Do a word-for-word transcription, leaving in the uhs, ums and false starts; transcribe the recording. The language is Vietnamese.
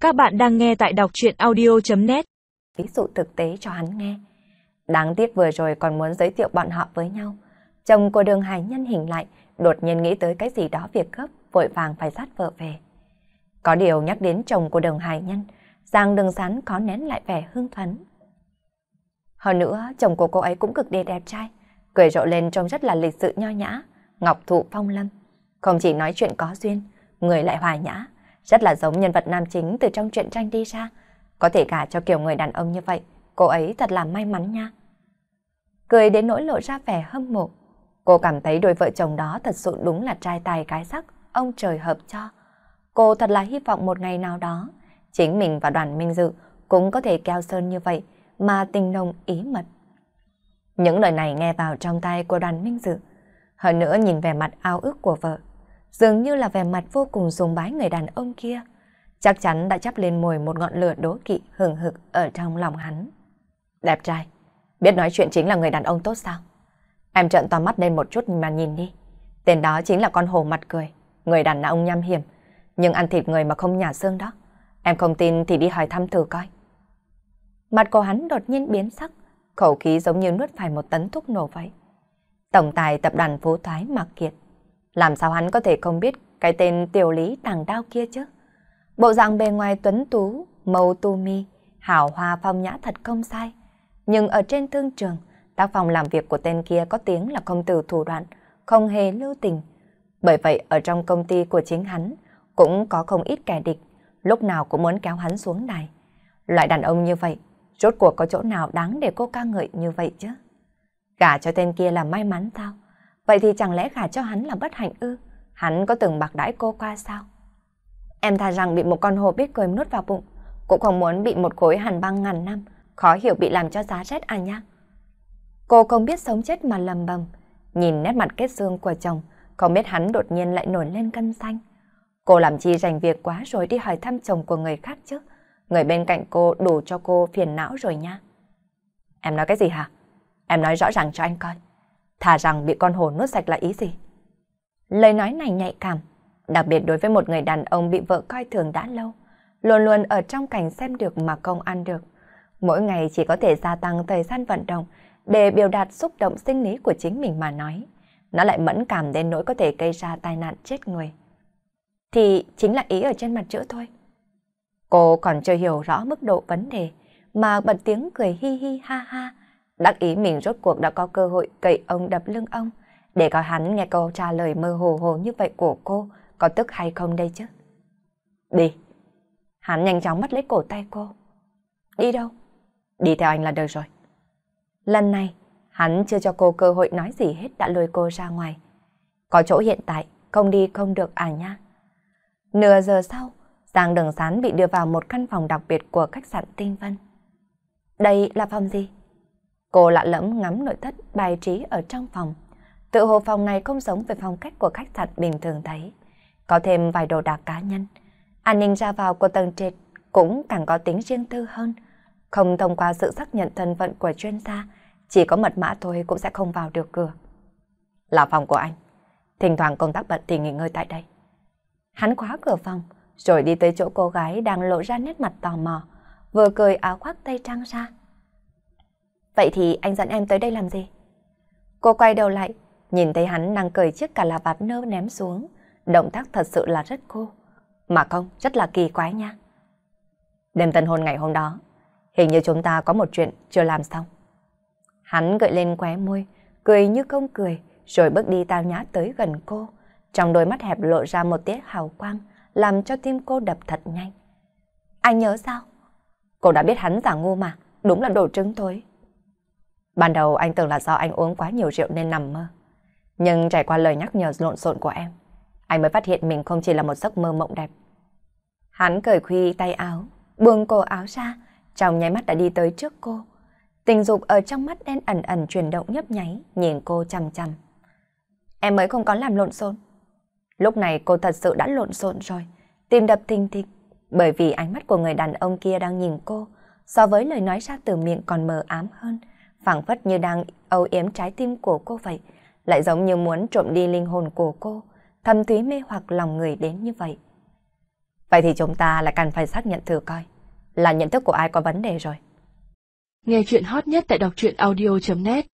Các bạn đang nghe tại đọc truyện audio chấm net. Ví dụ thực tế cho hắn nghe. Đáng tiếc vừa rồi còn muốn giới thiệu bọn họ với nhau. Chồng của Đường Hải Nhân hình lại, đột nhiên nghĩ tới cái gì đó việc gấp, vội vàng phải dắt vợ về. Có điều nhắc đến chồng của Đường Hải Nhân, Giang Đường Sán khó nén lại vẻ hưng phấn. Hơn nữa, chồng của cô ấy cũng cực đề đẹp trai, cười rộ lên trông rất là lịch sự nho nhã, ngọc thụ phong lâm. Không chỉ nói chuyện có duyên, người lại hòa nhã, rất là giống nhân vật nam chính từ trong truyện tranh đi ra. Có thể gả cho kiểu người đàn ông như vậy, cô ấy thật là may mắn nha. Cười đến nỗi lộ ra vẻ hâm mộ. Cô cảm thấy đôi vợ chồng đó thật sự đúng là trai tài gái sắc, ông trời hợp cho. Cô thật là hy vọng một ngày nào đó, chính mình và Đoàn Minh Dự cũng có thể keo sơn như vậy, mà tình nồng ý mật. Những lời này nghe vào trong tai của Đoàn Minh Dự. Hơn nữa nhìn vẻ mặt ao ước của vợ, dường như là vẻ mặt vô cùng sùng bái người đàn ông kia. Chắc chắn đã chắp lên mồi một ngọn lửa đố kỵ hừng hực ở trong lòng hắn. Đẹp trai, biết nói chuyện chính là người đàn ông tốt sao? Em trợn to mắt lên một chút mà nhìn đi. Tên đó chính là con hổ mặt cười, người đàn ông nham hiểm, nhưng ăn thịt người mà không nhả xương đó. Em không tin thì đi hỏi thăm thử coi. Mặt của hắn đột nhiên biến sắc, khẩu khí giống như nuốt phải một tấn thuốc nổ vậy. Tổng tài tập đoàn Phú Thoái Mạc Kiệt, làm sao hắn có thể không biết cái tên tiểu lý tàng đao kia chứ? Bộ dạng bề ngoài tuấn tú, màu tu mi, hào hoa phong nhã thật không sai. Nhưng ở trên thương trường, tác phong làm việc của tên kia có tiếng là công tử thủ đoạn, không hề lưu tình. Bởi vậy ở trong công ty của chính hắn cũng có không ít kẻ địch, lúc nào cũng muốn kéo hắn xuống đài. Loại đàn ông như vậy, rốt cuộc có chỗ nào đáng để cô ca ngợi như vậy chứ? Gả cho tên kia là may mắn sao? Vậy thì chẳng lẽ gả cho hắn là bất hạnh ư? Hắn có từng bạc đãi cô qua sao? Em thà rằng bị một con hổ biết cười nuốt vào bụng, cũng không muốn bị một khối hàn băng ngàn năm, khó hiểu bị làm cho giá rét à nha. Cô không biết sống chết mà lầm bầm, nhìn nét mặt kết xương của chồng, không biết hắn đột nhiên lại nổi lên cân xanh. Cô làm chi rành việc quá rồi đi hỏi thăm chồng của người khác chứ? Người bên cạnh cô đủ cho cô phiền não rồi nha. Em nói cái gì hả? Em nói rõ ràng cho anh coi. Thà rằng bị con hổ nuốt sạch là ý gì? Lời nói này nhạy cảm, đặc biệt đối với một người đàn ông bị vợ coi thường đã lâu, luôn luôn ở trong cảnh xem được mà không ăn được. Mỗi ngày chỉ có thể gia tăng thời gian vận động để biểu đạt xúc động sinh lý của chính mình mà nói. Nó lại mẫn cảm đến nỗi có thể gây ra tai nạn chết người. Thì chính là ý ở trên mặt chữ thôi. Cô còn chưa hiểu rõ mức độ vấn đề mà bật tiếng cười hi hi ha ha, đắc ý mình rốt cuộc đã có cơ hội cậy ông đập lưng ông, để coi hắn nghe câu trả lời mơ hồ hồ như vậy của cô có tức hay không đây chứ. Đi. Hắn nhanh chóng bắt lấy cổ tay cô. Đi đâu? Đi theo anh là được rồi. Lần này, hắn chưa cho cô cơ hội nói gì hết đã lôi cô ra ngoài. Có chỗ hiện tại, không đi không được à nha. Nửa giờ sau, Giang Đường Sán bị đưa vào một căn phòng đặc biệt của khách sạn Tinh Vân. Đây là phòng gì? Cô lạ lẫm ngắm nội thất bài trí ở trong phòng. Tự hồ phòng này không giống với phong cách của khách sạn bình thường thấy. Có thêm vài đồ đạc cá nhân. An ninh ra vào của tầng trệt cũng càng có tính riêng tư hơn. Không thông qua sự xác nhận thân phận của chuyên gia, chỉ có mật mã thôi cũng sẽ không vào được cửa. Là phòng của anh. Thỉnh thoảng công tác bận thì nghỉ ngơi tại đây. Hắn khóa cửa phòng, rồi đi tới chỗ cô gái đang lộ ra nét mặt tò mò, vừa cười áo khoác tây trang ra. Vậy thì anh dẫn em tới đây làm gì? Cô quay đầu lại, nhìn thấy hắn đang cởi chiếc cà la vạt nơ ném xuống. Động tác thật sự là rất cool. Mà không, rất là kỳ quái nha. Đêm tân hôn ngày hôm đó, hình như chúng ta có một chuyện chưa làm xong. Hắn gợi lên khóe môi, cười như không cười, rồi bước đi tao nhã tới gần cô. Trong đôi mắt hẹp lộ ra một tia hào quang, làm cho tim cô đập thật nhanh. Anh nhớ sao? Cô đã biết hắn giả ngu mà, đúng là đồ trứng thôi. Ban đầu anh tưởng là do anh uống quá nhiều rượu nên nằm mơ. Nhưng trải qua lời nhắc nhở lộn xộn của em, anh mới phát hiện mình không chỉ là một giấc mơ mộng đẹp. Hắn cởi khuy tay áo, buông cổ áo ra, trong nháy mắt đã đi tới trước cô. Tình dục ở trong mắt đen ẩn ẩn chuyển động nhấp nháy, nhìn cô chằm chằm. Em mới không có làm lộn xộn. Lúc này cô thật sự đã lộn xộn rồi, tim đập thình thịch, bởi vì ánh mắt của người đàn ông kia đang nhìn cô, so với lời nói ra từ miệng còn mờ ám hơn, phảng phất như đang âu yếm trái tim của cô vậy, lại giống như muốn trộm đi linh hồn của cô, thâm thúy mê hoặc lòng người đến như vậy. Vậy thì chúng ta lại cần phải xác nhận thử coi là nhận thức của ai có vấn đề rồi. Nghe chuyện hot nhất tại đọc truyện audio chấm net